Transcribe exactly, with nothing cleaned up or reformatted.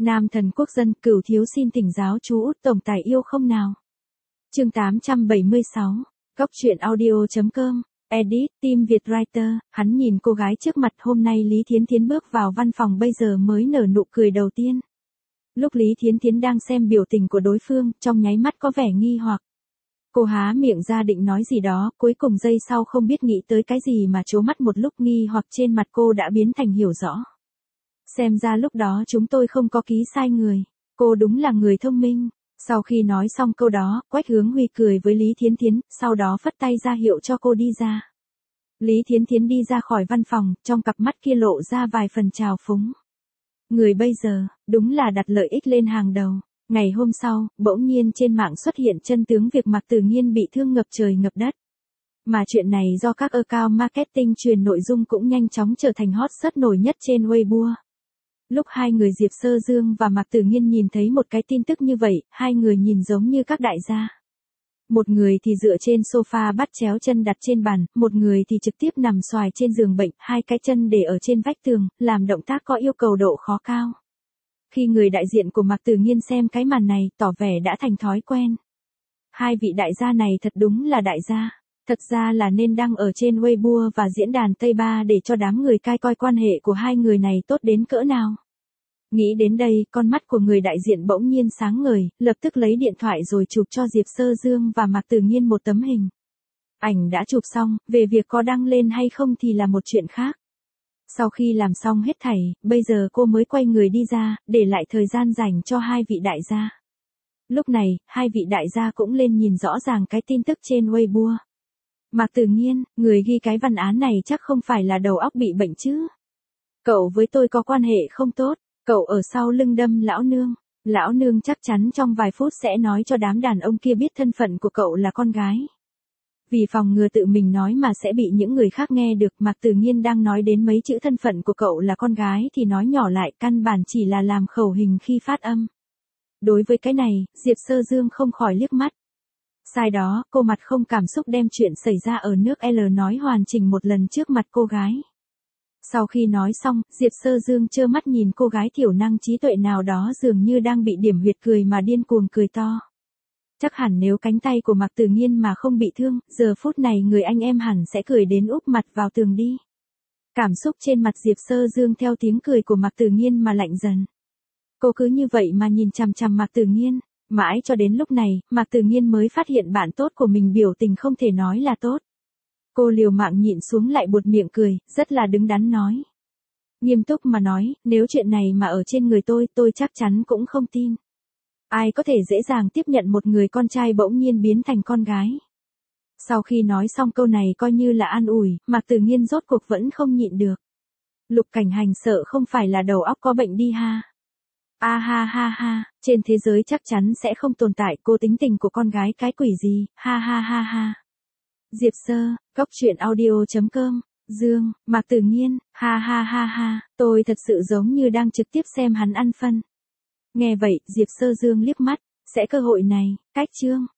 Nam thần quốc dân, Cửu thiếu xin thỉnh giáo chú Út tổng tài yêu không nào. Chương tám trăm bảy mươi sáu. Góc truyện audio chấm com. Edit, Team Việt Writer. Hắn nhìn cô gái trước mặt, hôm nay Lý Thiến Thiến bước vào văn phòng bây giờ mới nở nụ cười đầu tiên. Lúc Lý Thiến Thiến đang xem biểu tình của đối phương, trong nháy mắt có vẻ nghi hoặc. Cô há miệng ra định nói gì đó, cuối cùng giây sau không biết nghĩ tới cái gì mà trố mắt một lúc, nghi hoặc trên mặt cô đã biến thành hiểu rõ. Xem ra lúc đó chúng tôi không có ký sai người. Cô đúng là người thông minh. Sau khi nói xong câu đó, Quách Hướng Huy cười với Lý Thiến Thiến, sau đó phất tay ra hiệu cho cô đi ra. Lý Thiến Thiến đi ra khỏi văn phòng, trong cặp mắt kia lộ ra vài phần trào phúng. Người bây giờ, đúng là đặt lợi ích lên hàng đầu. Ngày hôm sau, bỗng nhiên trên mạng xuất hiện chân tướng việc Mạc Tử Nghiên bị thương ngập trời ngập đất. Mà chuyện này do các account marketing truyền nội dung cũng nhanh chóng trở thành hot search nổi nhất trên Weibo. Lúc hai người Diệp Sơ Dương và Mạc Tử Nghiên nhìn thấy một cái tin tức như vậy, hai người nhìn giống như các đại gia. Một người thì dựa trên sofa bắt chéo chân đặt trên bàn, một người thì trực tiếp nằm xoài trên giường bệnh, hai cái chân để ở trên vách tường, làm động tác có yêu cầu độ khó cao. Khi người đại diện của Mạc Tử Nghiên xem cái màn này, tỏ vẻ đã thành thói quen. Hai vị đại gia này thật đúng là đại gia. Thật ra là nên đăng ở trên Weibo và diễn đàn Tây Ba để cho đám người cai coi quan hệ của hai người này tốt đến cỡ nào. Nghĩ đến đây, con mắt của người đại diện bỗng nhiên sáng ngời, lập tức lấy điện thoại rồi chụp cho Diệp Sơ Dương và Mạc Tử Nghiên một tấm hình. Ảnh đã chụp xong, về việc có đăng lên hay không thì là một chuyện khác. Sau khi làm xong hết thảy, bây giờ cô mới quay người đi ra, để lại thời gian dành cho hai vị đại gia. Lúc này, hai vị đại gia cũng lên nhìn rõ ràng cái tin tức trên Weibo. Mạc Tử Nghiên, người ghi cái văn án này chắc không phải là đầu óc bị bệnh chứ. Cậu với tôi có quan hệ không tốt, cậu ở sau lưng đâm lão nương. Lão nương chắc chắn trong vài phút sẽ nói cho đám đàn ông kia biết thân phận của cậu là con gái. Vì phòng ngừa tự mình nói mà sẽ bị những người khác nghe được, Mạc Tử Nghiên đang nói đến mấy chữ thân phận của cậu là con gái thì nói nhỏ lại, căn bản chỉ là làm khẩu hình khi phát âm. Đối với cái này, Diệp Sơ Dương không khỏi liếc mắt. Sai đó, cô mặt không cảm xúc đem chuyện xảy ra ở nước L nói hoàn chỉnh một lần trước mặt cô gái. Sau khi nói xong, Diệp Sơ Dương trơ mắt nhìn cô gái thiểu năng trí tuệ nào đó dường như đang bị điểm huyệt cười mà điên cuồng cười to. Chắc hẳn nếu cánh tay của Mạc Tử Nghiên mà không bị thương, giờ phút này người anh em hẳn sẽ cười đến úp mặt vào tường đi. Cảm xúc trên mặt Diệp Sơ Dương theo tiếng cười của Mạc Tử Nghiên mà lạnh dần. Cô cứ như vậy mà nhìn chằm chằm Mạc Tử Nghiên. Mãi cho đến lúc này, Mạc Tử Nghiên mới phát hiện bạn tốt của mình biểu tình không thể nói là tốt. Cô liều mạng nhịn xuống lại buột miệng cười, rất là đứng đắn nói. Nghiêm túc mà nói, nếu chuyện này mà ở trên người tôi, tôi chắc chắn cũng không tin. Ai có thể dễ dàng tiếp nhận một người con trai bỗng nhiên biến thành con gái. Sau khi nói xong câu này coi như là an ủi, Mạc Tử Nghiên rốt cuộc vẫn không nhịn được. Lục Cảnh Hành sợ không phải là đầu óc có bệnh đi ha. A ha ha ha, trên thế giới chắc chắn sẽ không tồn tại cô tính tình của con gái cái quỷ gì, ha ha ha ha. Diệp Sơ, góc truyện audio chấm com, Dương, Mạc Tử Nghiên, ha ha ha ha, tôi thật sự giống như đang trực tiếp xem hắn ăn phân. Nghe vậy, Diệp Sơ Dương liếc mắt, sẽ cơ hội này, cách chương.